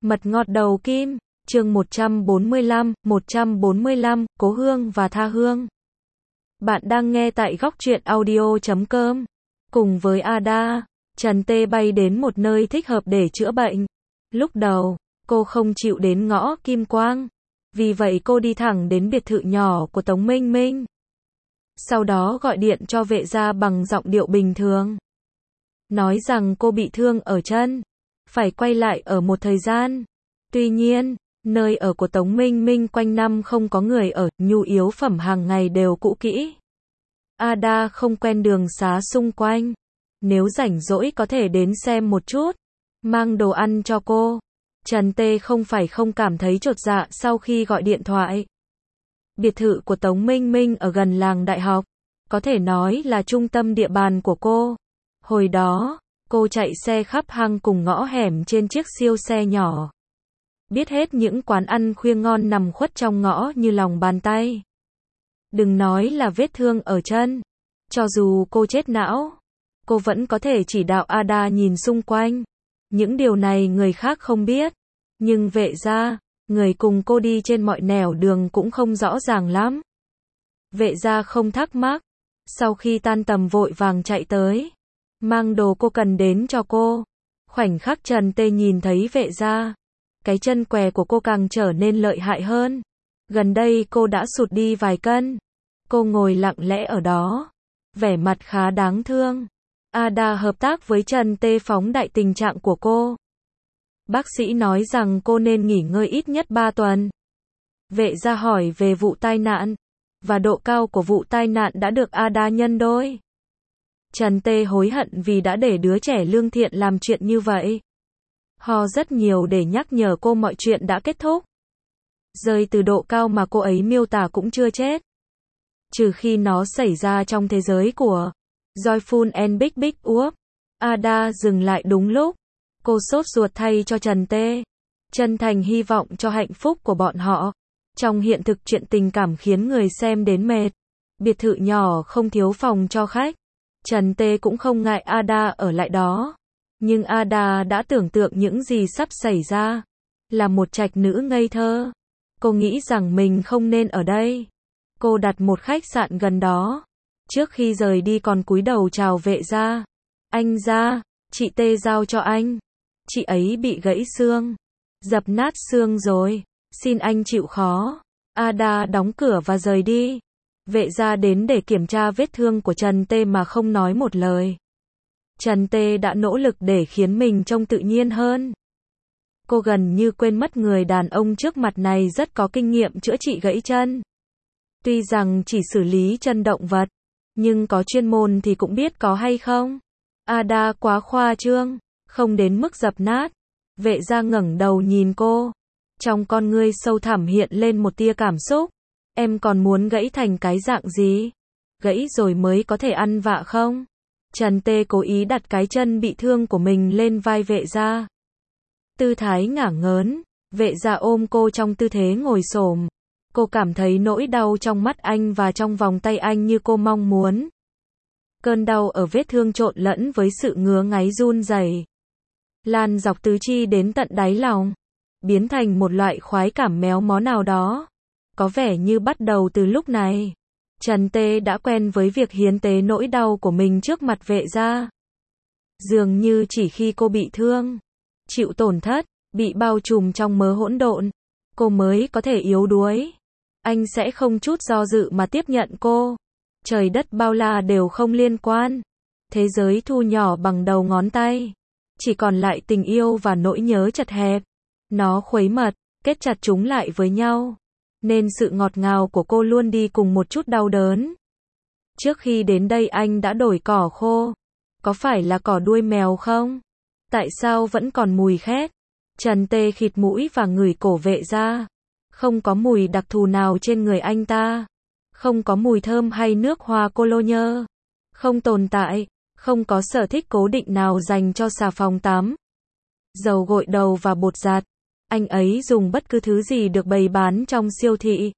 Mật ngọt đầu kim, chương 145, Cố Hương và Tha Hương. Bạn đang nghe tại góc truyện audio.com. Cùng với Ada, Trần Tê bay đến một nơi thích hợp để chữa bệnh. Lúc đầu, cô không chịu đến ngõ Kim Quang. Vì vậy cô đi thẳng đến biệt thự nhỏ của Tống Minh Minh. Sau đó gọi điện cho vệ gia bằng giọng điệu bình thường. Nói rằng cô bị thương ở chân, phải quay lại ở một thời gian. Tuy nhiên, nơi ở của Tống Minh Minh quanh năm không có người ở, nhu yếu phẩm hàng ngày đều cũ kỹ. Ada không quen đường xá xung quanh. Nếu rảnh rỗi có thể đến xem một chút, mang đồ ăn cho cô. Trần Tê không phải không cảm thấy chột dạ sau khi gọi điện thoại. Biệt thự của Tống Minh Minh ở gần làng đại học, có thể nói là trung tâm địa bàn của cô. Hồi đó, cô chạy xe khắp hang cùng ngõ hẻm trên chiếc siêu xe nhỏ. Biết hết những quán ăn khuya ngon nằm khuất trong ngõ như lòng bàn tay. Đừng nói là vết thương ở chân. Cho dù cô chết não, cô vẫn có thể chỉ đạo Ada nhìn xung quanh. Những điều này người khác không biết. Nhưng vệ gia, người cùng cô đi trên mọi nẻo đường cũng không rõ ràng lắm. Vệ gia không thắc mắc. Sau khi tan tầm vội vàng chạy tới, mang đồ cô cần đến cho cô. Khoảnh khắc Trần Tê nhìn thấy vệ gia, cái chân què của cô càng trở nên lợi hại hơn. Gần đây cô đã sụt đi vài cân. Cô ngồi lặng lẽ ở đó, vẻ mặt khá đáng thương. Ada hợp tác với Trần Tê phóng đại tình trạng của cô. Bác sĩ nói rằng cô nên nghỉ ngơi ít nhất 3 tuần. Vệ gia hỏi về vụ tai nạn, và độ cao của vụ tai nạn đã được Ada nhân đôi. Trần Tê hối hận vì đã để đứa trẻ lương thiện làm chuyện như vậy. Ho rất nhiều để nhắc nhở cô mọi chuyện đã kết thúc. Rơi từ độ cao mà cô ấy miêu tả cũng chưa chết. Trừ khi nó xảy ra trong thế giới của Joyful and Big Big Whoop. Ada dừng lại đúng lúc. Cô sốt ruột thay cho Trần Tê. Chân thành hy vọng cho hạnh phúc của bọn họ. Trong hiện thực chuyện tình cảm khiến người xem đến mệt. Biệt thự nhỏ không thiếu phòng cho khách. Trần Tê cũng không ngại Ada ở lại đó. Nhưng Ada đã tưởng tượng những gì sắp xảy ra. Là một trạch nữ ngây thơ. Cô nghĩ rằng mình không nên ở đây. Cô đặt một khách sạn gần đó. Trước khi rời đi còn cúi đầu chào vệ gia. Anh gia, chị Tê giao cho anh. Chị ấy bị gãy xương. Dập nát xương rồi. Xin anh chịu khó. Ada đóng cửa và rời đi. Vệ gia đến để kiểm tra vết thương của Trần Tê mà không nói một lời. Trần Tê đã nỗ lực để khiến mình trông tự nhiên hơn. Cô gần như quên mất người đàn ông trước mặt này rất có kinh nghiệm chữa trị gãy chân. Tuy rằng chỉ xử lý chân động vật, nhưng có chuyên môn thì cũng biết có hay không. Ada quá khoa trương, không đến mức dập nát. Vệ gia ngẩng đầu nhìn cô. Trong con ngươi sâu thẳm hiện lên một tia cảm xúc. Em còn muốn gãy thành cái dạng gì? Gãy rồi mới có thể ăn vạ không? Trần Tê cố ý đặt cái chân bị thương của mình lên vai vệ gia. Tư thái ngả ngớn, vệ gia ôm cô trong tư thế ngồi xổm. Cô cảm thấy nỗi đau trong mắt anh và trong vòng tay anh như cô mong muốn. Cơn đau ở vết thương trộn lẫn với sự ngứa ngáy run rẩy, lan dọc tứ chi đến tận đáy lòng, biến thành một loại khoái cảm méo mó nào đó. Có vẻ như bắt đầu từ lúc này, Trần Tê đã quen với việc hiến tế nỗi đau của mình trước mặt vệ gia. Dường như chỉ khi cô bị thương, chịu tổn thất, bị bao trùm trong mớ hỗn độn, cô mới có thể yếu đuối. Anh sẽ không chút do dự mà tiếp nhận cô. Trời đất bao la đều không liên quan. Thế giới thu nhỏ bằng đầu ngón tay. Chỉ còn lại tình yêu và nỗi nhớ chật hẹp. Nó khuấy mật, kết chặt chúng lại với nhau. Nên sự ngọt ngào của cô luôn đi cùng một chút đau đớn. Trước khi đến đây anh đã đổi cỏ khô. Có phải là cỏ đuôi mèo không? Tại sao vẫn còn mùi khét? Trần Tê khịt mũi và ngửi cổ vệ gia. Không có mùi đặc thù nào trên người anh ta. Không có mùi thơm hay nước hoa cologne. Không tồn tại. Không có sở thích cố định nào dành cho xà phòng tắm, dầu gội đầu và bột giặt. Anh ấy dùng bất cứ thứ gì được bày bán trong siêu thị.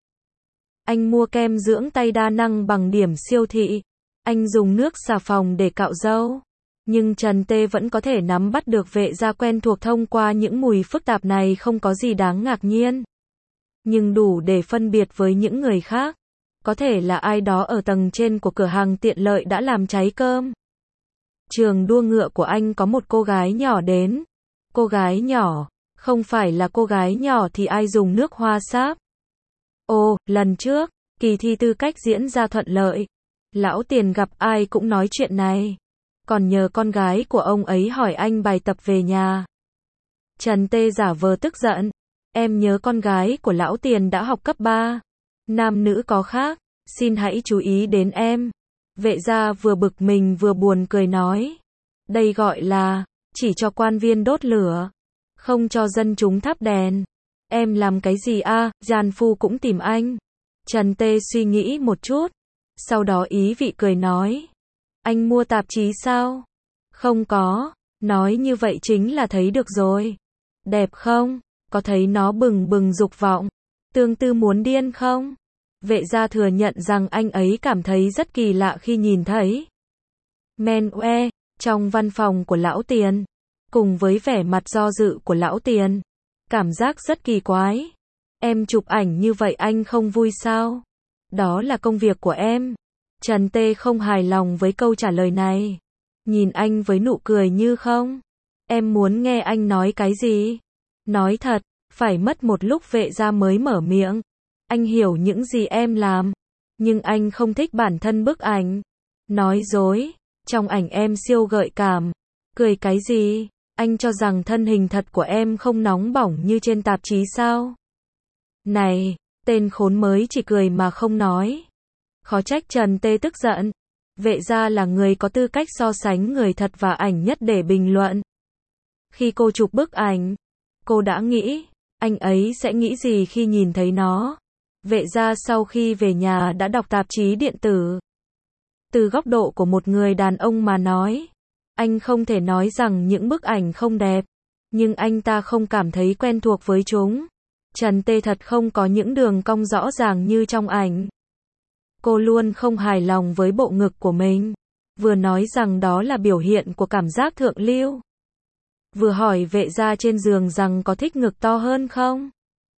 Anh mua kem dưỡng tay đa năng bằng điểm siêu thị. Anh dùng nước xà phòng để cạo râu. Nhưng Trần Tê vẫn có thể nắm bắt được vệ gia quen thuộc thông qua những mùi phức tạp này không có gì đáng ngạc nhiên. Nhưng đủ để phân biệt với những người khác. Có thể là ai đó ở tầng trên của cửa hàng tiện lợi đã làm cháy cơm. Trường đua ngựa của anh có một cô gái nhỏ đến. Cô gái nhỏ, không phải là cô gái nhỏ thì ai dùng nước hoa sáp. Ồ, lần trước, kỳ thi tư cách diễn ra thuận lợi. Lão Tiền gặp ai cũng nói chuyện này. Còn nhờ con gái của ông ấy hỏi anh bài tập về nhà. Trần Tê giả vờ tức giận. Em nhớ con gái của Lão Tiền đã học cấp 3. Nam nữ có khác, xin hãy chú ý đến em. Vệ gia vừa bực mình vừa buồn cười nói. Đây gọi là, chỉ cho quan viên đốt lửa, không cho dân chúng thắp đèn. Em làm cái gì a? Giàn phu cũng tìm anh. Trần Tê suy nghĩ một chút. Sau đó ý vị cười nói. Anh mua tạp chí sao? Không có. Nói như vậy chính là thấy được rồi. Đẹp không? Có thấy nó bừng bừng dục vọng? Tương tư muốn điên không? Vệ gia thừa nhận rằng anh ấy cảm thấy rất kỳ lạ khi nhìn thấy Menue trong văn phòng của Lão Tiền, cùng với vẻ mặt do dự của Lão Tiền. Cảm giác rất kỳ quái. Em chụp ảnh như vậy anh không vui sao? Đó là công việc của em. Trần Tê không hài lòng với câu trả lời này. Nhìn anh với nụ cười như không. Em muốn nghe anh nói cái gì? Nói thật, phải mất một lúc vệ gia mới mở miệng. Anh hiểu những gì em làm. Nhưng anh không thích bản thân bức ảnh. Nói dối. Trong ảnh em siêu gợi cảm. Cười cái gì? Anh cho rằng thân hình thật của em không nóng bỏng như trên tạp chí sao? Này, tên khốn mới chỉ cười mà không nói. Khó trách Trần Tê tức giận. Vệ gia là người có tư cách so sánh người thật và ảnh nhất để bình luận. Khi cô chụp bức ảnh, cô đã nghĩ, anh ấy sẽ nghĩ gì khi nhìn thấy nó. Vệ gia sau khi về nhà đã đọc tạp chí điện tử. Từ góc độ của một người đàn ông mà nói, anh không thể nói rằng những bức ảnh không đẹp, nhưng anh ta không cảm thấy quen thuộc với chúng. Trần Tê thật không có những đường cong rõ ràng như trong ảnh. Cô luôn không hài lòng với bộ ngực của mình. Vừa nói rằng đó là biểu hiện của cảm giác thượng lưu. Vừa hỏi vệ gia trên giường rằng có thích ngực to hơn không?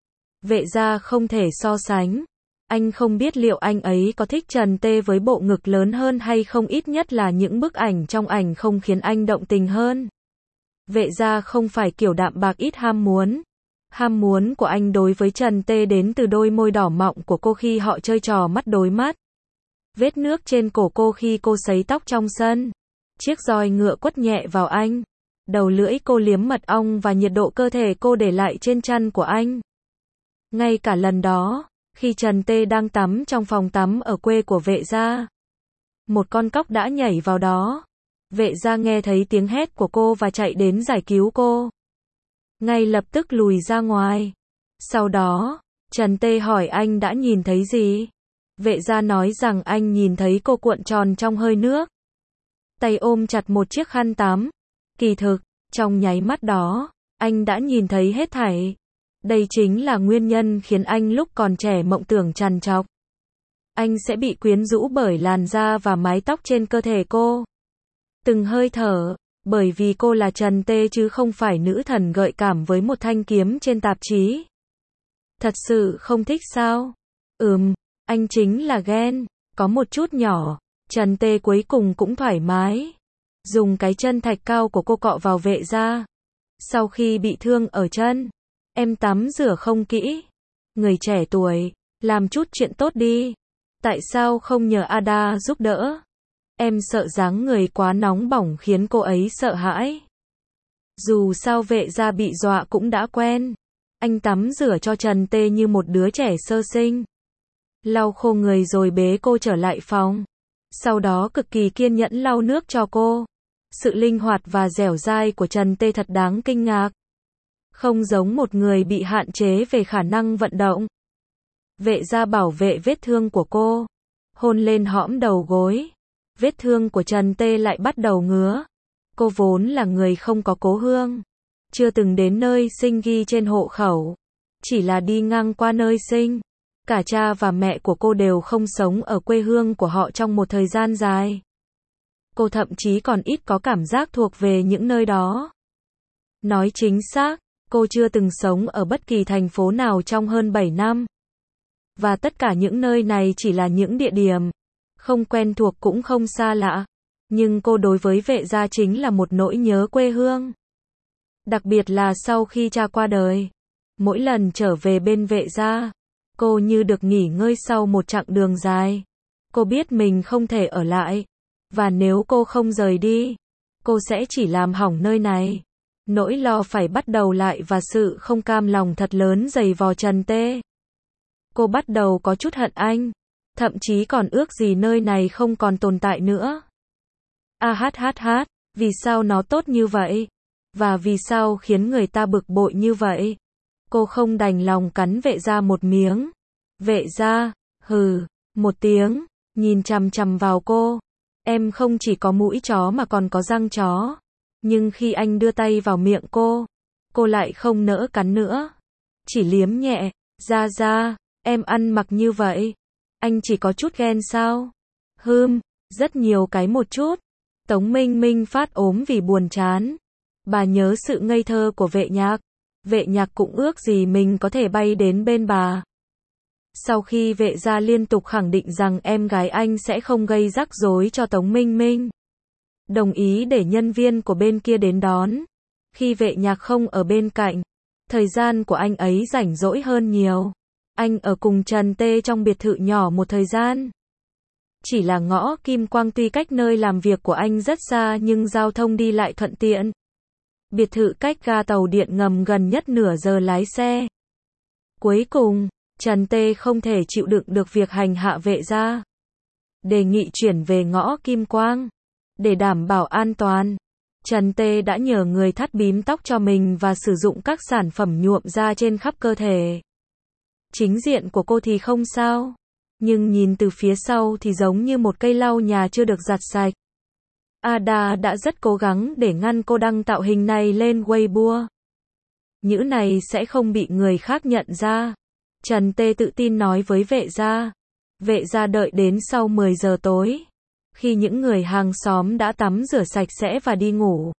Vệ gia không thể so sánh. Anh không biết liệu anh ấy có thích Trần Tê với bộ ngực lớn hơn hay không, ít nhất là những bức ảnh trong ảnh không khiến anh động tình hơn. Vệ gia không phải kiểu đạm bạc ít ham muốn. Ham muốn của anh đối với Trần Tê đến từ đôi môi đỏ mọng của cô khi họ chơi trò mắt đối mắt. Vết nước trên cổ cô khi cô sấy tóc trong sân. Chiếc roi ngựa quất nhẹ vào anh. Đầu lưỡi cô liếm mật ong và nhiệt độ cơ thể cô để lại trên chăn của anh. Ngay cả lần đó, khi Trần Tê đang tắm trong phòng tắm ở quê của vệ gia, một con cóc đã nhảy vào đó. Vệ gia nghe thấy tiếng hét của cô và chạy đến giải cứu cô. Ngay lập tức lùi ra ngoài. Sau đó, Trần Tê hỏi anh đã nhìn thấy gì? Vệ gia nói rằng anh nhìn thấy cô cuộn tròn trong hơi nước. Tay ôm chặt một chiếc khăn tắm. Kỳ thực, trong nháy mắt đó, anh đã nhìn thấy hết thảy. Đây chính là nguyên nhân khiến anh lúc còn trẻ mộng tưởng trằn trọc. Anh sẽ bị quyến rũ bởi làn da và mái tóc trên cơ thể cô. Từng hơi thở, bởi vì cô là Trần Tê chứ không phải nữ thần gợi cảm với một thanh kiếm trên tạp chí. Thật sự không thích sao? Anh chính là ghen, có một chút nhỏ. Trần Tê cuối cùng cũng thoải mái. Dùng cái chân thạch cao của cô cọ vào vệ gia. Sau khi bị thương ở chân, em tắm rửa không kỹ. Người trẻ tuổi, làm chút chuyện tốt đi. Tại sao không nhờ Ada giúp đỡ? Em sợ dáng người quá nóng bỏng khiến cô ấy sợ hãi. Dù sao vệ gia bị dọa cũng đã quen. Anh tắm rửa cho Trần Tê như một đứa trẻ sơ sinh. Lau khô người rồi bế cô trở lại phòng. Sau đó cực kỳ kiên nhẫn lau nước cho cô. Sự linh hoạt và dẻo dai của Trần Tê thật đáng kinh ngạc. Không giống một người bị hạn chế về khả năng vận động. Vệ gia bảo vệ vết thương của cô. Hôn lên hõm đầu gối. Vết thương của Trần Tê lại bắt đầu ngứa. Cô vốn là người không có cố hương. Chưa từng đến nơi sinh ghi trên hộ khẩu. Chỉ là đi ngang qua nơi sinh. Cả cha và mẹ của cô đều không sống ở quê hương của họ trong một thời gian dài. Cô thậm chí còn ít có cảm giác thuộc về những nơi đó. Nói chính xác, cô chưa từng sống ở bất kỳ thành phố nào trong hơn 7 năm. Và tất cả những nơi này chỉ là những địa điểm không quen thuộc cũng không xa lạ. Nhưng cô đối với Vệ Gia chính là một nỗi nhớ quê hương. Đặc biệt là sau khi cha qua đời. Mỗi lần trở về bên Vệ Gia, cô như được nghỉ ngơi sau một chặng đường dài. Cô biết mình không thể ở lại. Và nếu cô không rời đi, cô sẽ chỉ làm hỏng nơi này. Nỗi lo phải bắt đầu lại và sự không cam lòng thật lớn dày vò Trần Tê. Cô bắt đầu có chút hận anh. Thậm chí còn ước gì nơi này không còn tồn tại nữa. Vì sao nó tốt như vậy? Và vì sao khiến người ta bực bội như vậy? Cô không đành lòng cắn Vệ Gia một miếng. Vệ Gia, hừ, một tiếng, nhìn chằm chằm vào cô. Em không chỉ có mũi chó mà còn có răng chó. Nhưng khi anh đưa tay vào miệng cô lại không nỡ cắn nữa. Chỉ liếm nhẹ, Gia, em ăn mặc như vậy. Anh chỉ có chút ghen sao? Rất nhiều cái một chút. Tống Minh Minh phát ốm vì buồn chán. Bà nhớ sự ngây thơ của Vệ Nhạc. Vệ Nhạc cũng ước gì mình có thể bay đến bên bà. Sau khi Vệ Gia liên tục khẳng định rằng em gái anh sẽ không gây rắc rối cho Tống Minh Minh, đồng ý để nhân viên của bên kia đến đón. Khi Vệ Nhạc không ở bên cạnh, thời gian của anh ấy rảnh rỗi hơn nhiều. Anh ở cùng Trần Tê trong biệt thự nhỏ một thời gian. Chỉ là ngõ Kim Quang tuy cách nơi làm việc của anh rất xa nhưng giao thông đi lại thuận tiện. Biệt thự cách ga tàu điện ngầm gần nhất nửa giờ lái xe. Cuối cùng, Trần Tê không thể chịu đựng được việc hành hạ Vệ Gia. Đề nghị chuyển về ngõ Kim Quang. Để đảm bảo an toàn, Trần Tê đã nhờ người thắt bím tóc cho mình và sử dụng các sản phẩm nhuộm da trên khắp cơ thể. Chính diện của cô thì không sao, nhưng nhìn từ phía sau thì giống như một cây lau nhà chưa được giặt sạch. Ada đã rất cố gắng để ngăn cô đăng tạo hình này lên Weibo. Nhữ này sẽ không bị người khác nhận ra. Trần Tê tự tin nói với Vệ Gia. Vệ Gia đợi đến sau 10 giờ tối. Khi những người hàng xóm đã tắm rửa sạch sẽ và đi ngủ.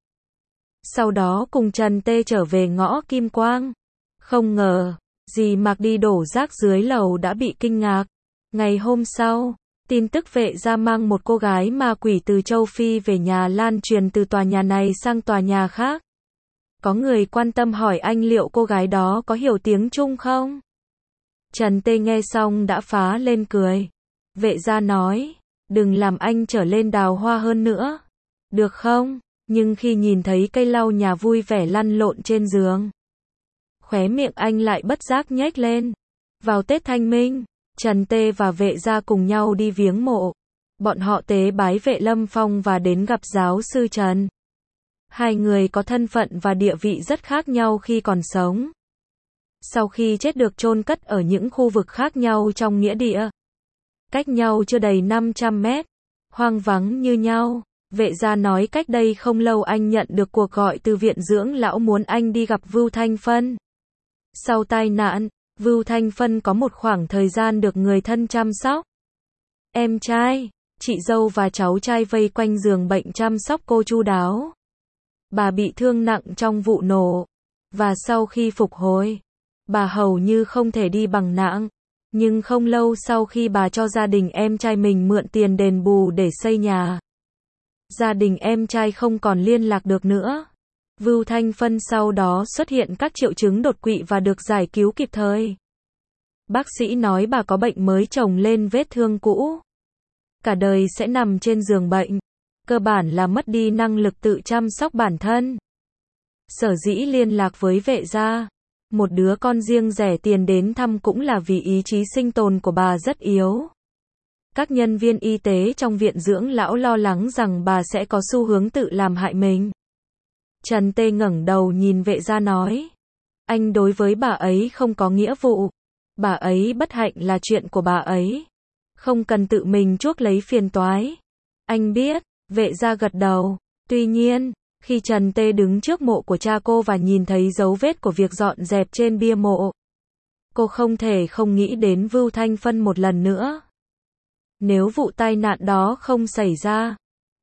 Sau đó cùng Trần Tê trở về ngõ Kim Quang. Không ngờ, dì Mạc đi đổ rác dưới lầu đã bị kinh ngạc. Ngày hôm sau, tin tức Vệ Gia mang một cô gái ma quỷ từ châu Phi về nhà lan truyền từ tòa nhà này sang tòa nhà khác. Có người quan tâm hỏi anh liệu cô gái đó có hiểu tiếng Trung không? Trần Tê nghe xong đã phá lên cười. Vệ Gia nói, đừng làm anh trở lên đào hoa hơn nữa. Được không? Nhưng khi nhìn thấy cây lau nhà vui vẻ lăn lộn trên giường, khóe miệng anh lại bất giác nhếch lên. Vào Tết Thanh Minh, Trần Tê và Vệ Gia cùng nhau đi viếng mộ. Bọn họ tế bái Vệ Lâm Phong và đến gặp giáo sư Trần. Hai người có thân phận và địa vị rất khác nhau khi còn sống. Sau khi chết được chôn cất ở những khu vực khác nhau trong nghĩa địa. Cách nhau chưa đầy 500 mét. Hoang vắng như nhau. Vệ Gia nói cách đây không lâu anh nhận được cuộc gọi từ viện dưỡng lão muốn anh đi gặp Vưu Thanh Phân. Sau tai nạn, Vưu Thanh Phân có một khoảng thời gian được người thân chăm sóc. Em trai, chị dâu và cháu trai vây quanh giường bệnh chăm sóc cô chu đáo. Bà bị thương nặng trong vụ nổ. Và sau khi phục hồi, bà hầu như không thể đi bằng nạng. Nhưng không lâu sau khi bà cho gia đình em trai mình mượn tiền đền bù để xây nhà, gia đình em trai không còn liên lạc được nữa. Vưu Thanh Phân sau đó xuất hiện các triệu chứng đột quỵ và được giải cứu kịp thời. Bác sĩ nói bà có bệnh mới chồng lên vết thương cũ. Cả đời sẽ nằm trên giường bệnh. Cơ bản là mất đi năng lực tự chăm sóc bản thân. Sở dĩ liên lạc với Vệ Gia, một đứa con riêng rẻ tiền đến thăm cũng là vì ý chí sinh tồn của bà rất yếu. Các nhân viên y tế trong viện dưỡng lão lo lắng rằng bà sẽ có xu hướng tự làm hại mình. Trần Tê ngẩng đầu nhìn Vệ Gia nói. Anh đối với bà ấy không có nghĩa vụ. Bà ấy bất hạnh là chuyện của bà ấy. Không cần tự mình chuốc lấy phiền toái. Anh biết, Vệ Gia gật đầu. Tuy nhiên, khi Trần Tê đứng trước mộ của cha cô và nhìn thấy dấu vết của việc dọn dẹp trên bia mộ, cô không thể không nghĩ đến Vưu Thanh Phân một lần nữa. Nếu vụ tai nạn đó không xảy ra,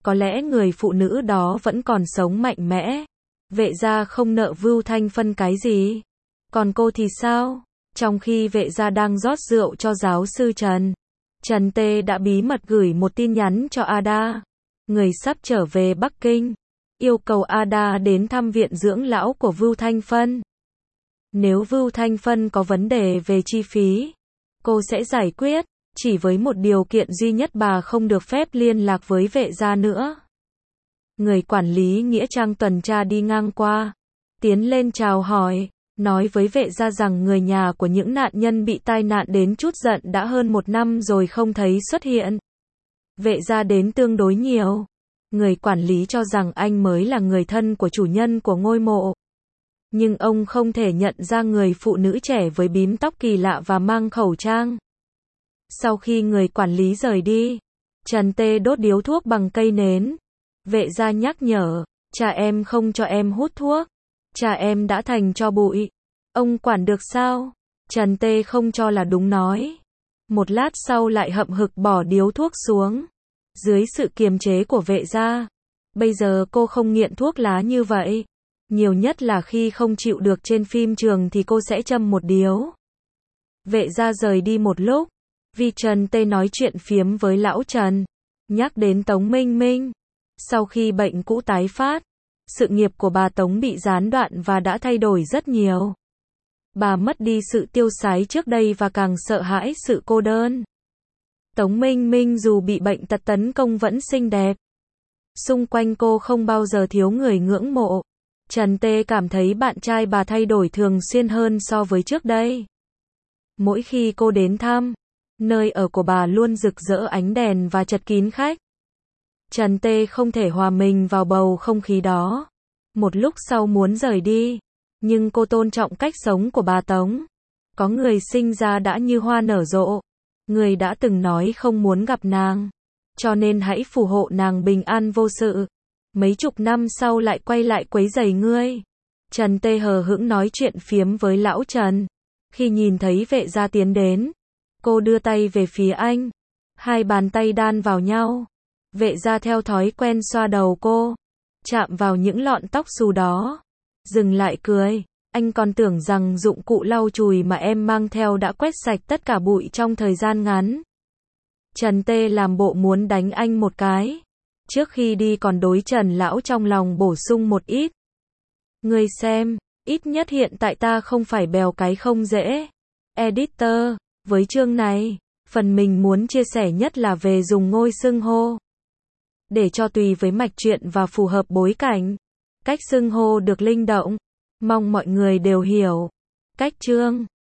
có lẽ người phụ nữ đó vẫn còn sống mạnh mẽ. Vệ gia không nợ Vưu Thanh Phân cái gì. Còn cô thì sao? Trong khi vệ gia đang rót rượu cho giáo sư Trần, Trần Tê đã bí mật gửi một tin nhắn cho Ada, người sắp trở về Bắc Kinh, yêu cầu Ada đến thăm viện dưỡng lão của Vưu Thanh Phân. Nếu Vưu Thanh Phân có vấn đề về chi phí, cô sẽ giải quyết, chỉ với một điều kiện duy nhất, bà không được phép liên lạc với vệ gia nữa. Người quản lý nghĩa trang tuần tra đi ngang qua, tiến lên chào hỏi, nói với vệ gia rằng người nhà của những nạn nhân bị tai nạn đến chút giận đã hơn 1 năm rồi không thấy xuất hiện. Vệ gia đến tương đối nhiều. Người quản lý cho rằng anh mới là người thân của chủ nhân của ngôi mộ. Nhưng ông không thể nhận ra người phụ nữ trẻ với bím tóc kỳ lạ và mang khẩu trang. Sau khi người quản lý rời đi, Trần Tê đốt điếu thuốc bằng cây nến. Vệ gia nhắc nhở, cha em không cho em hút thuốc. Cha em đã thành tro bụi. Ông quản được sao? Trần Tê không cho là đúng nói. Một lát sau lại hậm hực bỏ điếu thuốc xuống. Dưới sự kiềm chế của vệ gia, bây giờ cô không nghiện thuốc lá như vậy. Nhiều nhất là khi không chịu được trên phim trường thì cô sẽ châm một điếu. Vệ gia rời đi một lúc, vì Trần Tê nói chuyện phiếm với lão Trần, nhắc đến Tống Minh Minh. Sau khi bệnh cũ tái phát, sự nghiệp của bà Tống bị gián đoạn và đã thay đổi rất nhiều. Bà mất đi sự tiêu sái trước đây và càng sợ hãi sự cô đơn. Tống Minh Minh dù bị bệnh tật tấn công vẫn xinh đẹp. Xung quanh cô không bao giờ thiếu người ngưỡng mộ. Trần Tê cảm thấy bạn trai bà thay đổi thường xuyên hơn so với trước đây. Mỗi khi cô đến thăm, nơi ở của bà luôn rực rỡ ánh đèn và chật kín khách. Trần Tê không thể hòa mình vào bầu không khí đó. Một lúc sau muốn rời đi, nhưng cô tôn trọng cách sống của bà Tống. Có người sinh ra đã như hoa nở rộ, người đã từng nói không muốn gặp nàng, cho nên hãy phù hộ nàng bình an vô sự. Mấy chục năm sau lại quay lại quấy rầy ngươi. Trần Tê hờ hững nói chuyện phiếm với lão Trần. Khi nhìn thấy vệ gia tiến đến, cô đưa tay về phía anh. Hai bàn tay đan vào nhau. Vệ gia theo thói quen xoa đầu cô, chạm vào những lọn tóc xù đó. Dừng lại cười. Anh còn tưởng rằng dụng cụ lau chùi mà em mang theo đã quét sạch tất cả bụi trong thời gian ngắn. Trần Tê làm bộ muốn đánh anh một cái. Trước khi đi còn đối Trần lão trong lòng bổ sung một ít. Ngươi xem, ít nhất hiện tại ta không phải bèo cái không dễ. Editor, với chương này, phần mình muốn chia sẻ nhất là về dùng ngôi xưng hô. Để cho tùy với mạch truyện và phù hợp bối cảnh. Cách xưng hô được linh động. Mong mọi người đều hiểu. Cách chương